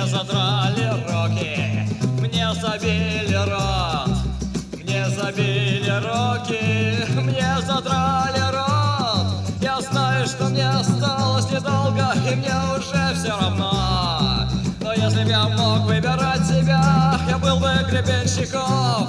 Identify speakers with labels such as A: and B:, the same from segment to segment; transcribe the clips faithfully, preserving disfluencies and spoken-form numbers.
A: Мне задрали руки, мне забили рот, мне забили руки, мне задрали рот. Я знаю, что мне осталось недолго, и мне уже все равно. Но если б я мог выбирать себя, я был бы гребенщиком.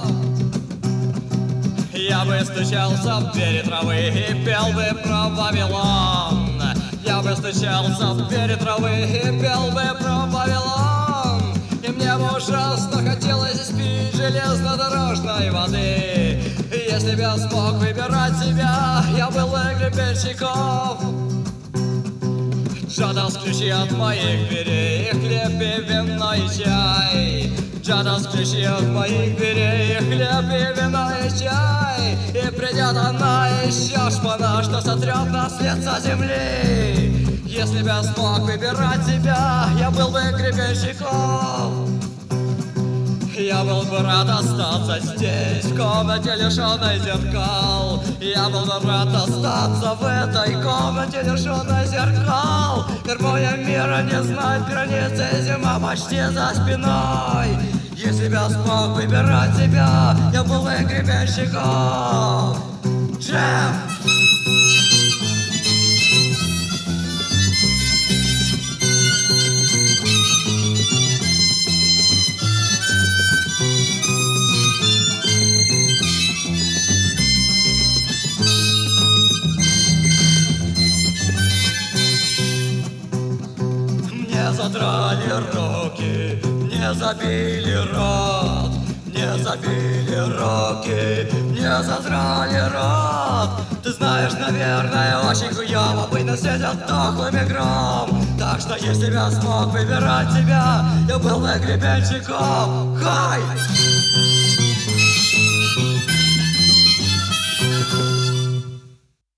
A: Я бы стучался в двери травы и пел бы про Вавилон. Я бы стучался в двери травы и пел бы про Вавилон. И мне бы ужасно хотелось пить железнодорожной воды. И если б я смог выбирать себя, я был бы гребенщиком. Джадас, ключи от моих дверей, хлеб и вино и чай. Джадас, ключи от моих дверей, хлеб и вино и чай. И придет она еще шпана, что сотрет нас с лица земли. Если б я смог выбирать себя, я был бы гребенщиком. Я был бы рад остаться здесь, в комнате лишенной зеркал. Я был бы рад остаться в этой комнате лишенной зеркал. Гармония мира не знает границы, зима почти за спиной. Если б я смог выбирать себя, я был бы гребенщиком. Джем! Мне задрали руки, мне забили рот, мне забили руки, мне задрали рот. Ты знаешь, наверное, очень хуёво быть на свете дохлым игром. Так что если б я смог выбирать тебя, я был бы гребенщиком. Хай!